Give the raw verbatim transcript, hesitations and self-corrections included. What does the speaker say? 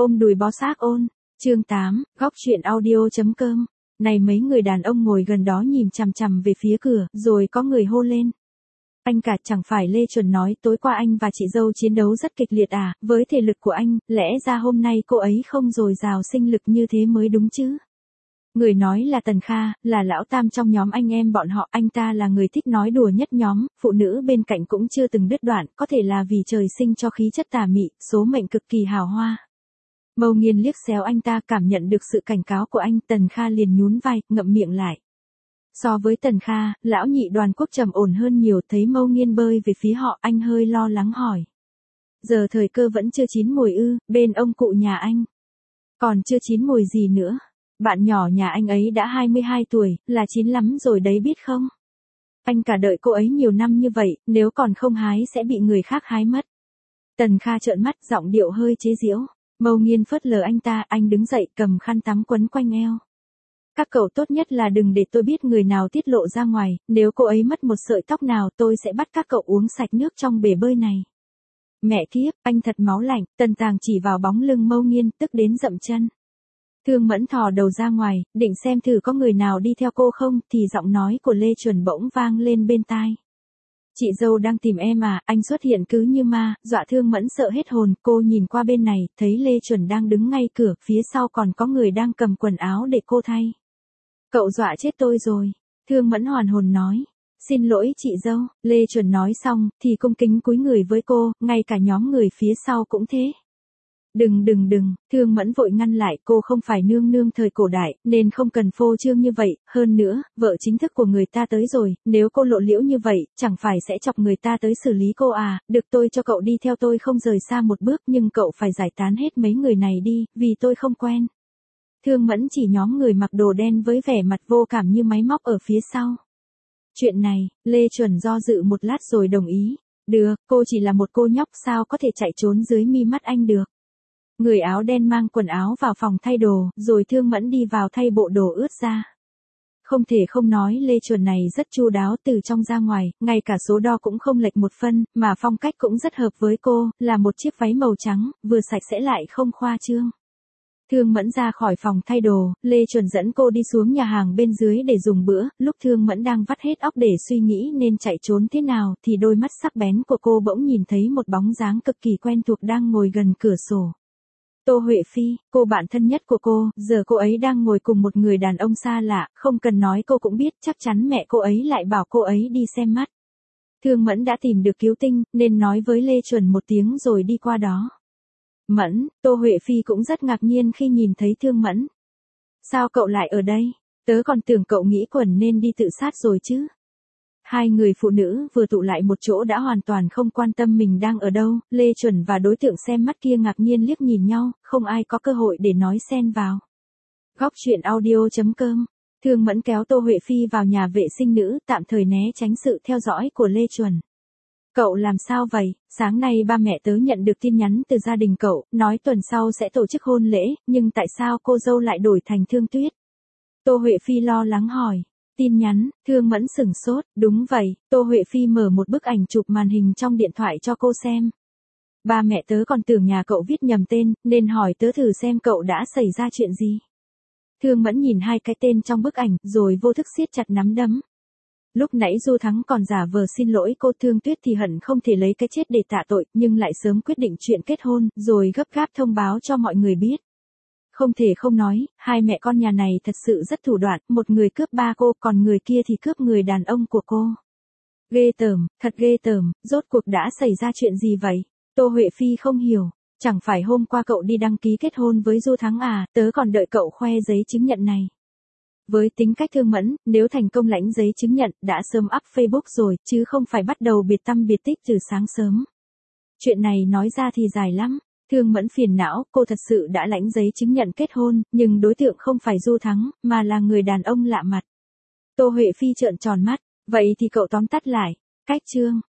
Ôm đùi bó xác ôn. Chương tám, góc chuyện audio chấm com. Này mấy người đàn ông ngồi gần đó nhìn chằm chằm về phía cửa, rồi có người hô lên. Anh cả, chẳng phải Lê Chuẩn nói tối qua anh và chị dâu chiến đấu rất kịch liệt à, với thể lực của anh, lẽ ra hôm nay cô ấy không dồi dào sinh lực như thế mới đúng chứ. Người nói là Tần Kha, là lão tam trong nhóm anh em bọn họ, anh ta là người thích nói đùa nhất nhóm, phụ nữ bên cạnh cũng chưa từng đứt đoạn, có thể là vì trời sinh cho khí chất tà mị, số mệnh cực kỳ hào hoa. Mâu Nghiên liếc xéo anh ta, cảm nhận được sự cảnh cáo của anh, Tần Kha liền nhún vai, ngậm miệng lại. So với Tần Kha, lão nhị Đoàn Quốc trầm ổn hơn nhiều, thấy Mâu Nghiên bơi về phía họ, anh hơi lo lắng hỏi. Giờ thời cơ vẫn chưa chín mùi ư, bên ông cụ nhà anh. Còn chưa chín mùi gì nữa. Bạn nhỏ nhà anh ấy đã hai mươi hai tuổi, là chín lắm rồi đấy biết không? Anh cả đợi cô ấy nhiều năm như vậy, nếu còn không hái sẽ bị người khác hái mất. Tần Kha trợn mắt, giọng điệu hơi chế giễu. Mâu Nghiên phớt lờ anh ta, anh đứng dậy cầm khăn tắm quấn quanh eo. Các cậu tốt nhất là đừng để tôi biết người nào tiết lộ ra ngoài, nếu cô ấy mất một sợi tóc nào tôi sẽ bắt các cậu uống sạch nước trong bể bơi này. Mẹ kiếp, anh thật máu lạnh, Tần Tàng chỉ vào bóng lưng Mâu Nghiên, tức đến dậm chân. Thương Mẫn thò đầu ra ngoài, định xem thử có người nào đi theo cô không, thì giọng nói của Lê Chuẩn bỗng vang lên bên tai. Chị dâu đang tìm em à, anh xuất hiện cứ như ma, dọa Thương Mẫn sợ hết hồn, cô nhìn qua bên này, thấy Lê Chuẩn đang đứng ngay cửa, phía sau còn có người đang cầm quần áo để cô thay. Cậu dọa chết tôi rồi, Thương Mẫn hoàn hồn nói. Xin lỗi chị dâu, Lê Chuẩn nói xong, thì cung kính cúi người với cô, ngay cả nhóm người phía sau cũng thế. Đừng đừng đừng, Thương Mẫn vội ngăn lại, cô không phải nương nương thời cổ đại, nên không cần phô trương như vậy, hơn nữa, vợ chính thức của người ta tới rồi, nếu cô lộ liễu như vậy, chẳng phải sẽ chọc người ta tới xử lý cô à, được tôi cho cậu đi theo tôi không rời xa một bước, nhưng cậu phải giải tán hết mấy người này đi, vì tôi không quen. Thương Mẫn chỉ nhóm người mặc đồ đen với vẻ mặt vô cảm như máy móc ở phía sau. Chuyện này, Lê Chuẩn do dự một lát rồi đồng ý. Được, cô chỉ là một cô nhóc sao có thể chạy trốn dưới mi mắt anh được. Người áo đen mang quần áo vào phòng thay đồ, rồi Thương Mẫn đi vào thay bộ đồ ướt ra. Không thể không nói Lê Chuẩn này rất chu đáo từ trong ra ngoài, ngay cả số đo cũng không lệch một phân, mà phong cách cũng rất hợp với cô, là một chiếc váy màu trắng, vừa sạch sẽ lại không khoa trương. Thương Mẫn ra khỏi phòng thay đồ, Lê Chuẩn dẫn cô đi xuống nhà hàng bên dưới để dùng bữa, lúc Thương Mẫn đang vắt hết óc để suy nghĩ nên chạy trốn thế nào, thì đôi mắt sắc bén của cô bỗng nhìn thấy một bóng dáng cực kỳ quen thuộc đang ngồi gần cửa sổ. Tô Huệ Phi, cô bạn thân nhất của cô, giờ cô ấy đang ngồi cùng một người đàn ông xa lạ, không cần nói cô cũng biết, chắc chắn mẹ cô ấy lại bảo cô ấy đi xem mắt. Thương Mẫn đã tìm được cứu tinh, nên nói với Lê Chuẩn một tiếng rồi đi qua đó. Mẫn, Tô Huệ Phi cũng rất ngạc nhiên khi nhìn thấy Thương Mẫn. Sao cậu lại ở đây? Tớ còn tưởng cậu nghĩ quẩn nên đi tự sát rồi chứ. Hai người phụ nữ vừa tụ lại một chỗ đã hoàn toàn không quan tâm mình đang ở đâu, Lê Chuẩn và đối tượng xem mắt kia ngạc nhiên liếc nhìn nhau, không ai có cơ hội để nói xen vào. Góc chuyện audio chấm com. Thương Mẫn kéo Tô Huệ Phi vào nhà vệ sinh nữ, tạm thời né tránh sự theo dõi của Lê Chuẩn. Cậu làm sao vậy? Sáng nay ba mẹ tớ nhận được tin nhắn từ gia đình cậu, nói tuần sau sẽ tổ chức hôn lễ, nhưng tại sao cô dâu lại đổi thành Thương Tuyết? Tô Huệ Phi lo lắng hỏi. Tin nhắn, Thương Mẫn sửng sốt, đúng vậy, Tô Huệ Phi mở một bức ảnh chụp màn hình trong điện thoại cho cô xem. Ba mẹ tớ còn tưởng nhà cậu viết nhầm tên, nên hỏi tớ thử xem cậu đã xảy ra chuyện gì. Thương Mẫn nhìn hai cái tên trong bức ảnh, rồi vô thức siết chặt nắm đấm. Lúc nãy Du Thắng còn giả vờ xin lỗi cô, Thương Tuyết thì hận không thể lấy cái chết để tạ tội, nhưng lại sớm quyết định chuyện kết hôn, rồi gấp gáp thông báo cho mọi người biết. Không thể không nói, hai mẹ con nhà này thật sự rất thủ đoạn, một người cướp ba cô, còn người kia thì cướp người đàn ông của cô. Ghê tởm, thật ghê tởm, rốt cuộc đã xảy ra chuyện gì vậy? Tô Huệ Phi không hiểu, chẳng phải hôm qua cậu đi đăng ký kết hôn với Du Thắng à, tớ còn đợi cậu khoe giấy chứng nhận này. Với tính cách Thương Mẫn, nếu thành công lãnh giấy chứng nhận, đã sớm up Facebook rồi, chứ không phải bắt đầu biệt tăm biệt tích từ sáng sớm. Chuyện này nói ra thì dài lắm. Thương Mẫn phiền não, cô thật sự đã lãnh giấy chứng nhận kết hôn, nhưng đối tượng không phải Du Thắng, mà là người đàn ông lạ mặt. Tô Huệ Phi trợn tròn mắt, vậy thì cậu tóm tắt lại. Cách chương,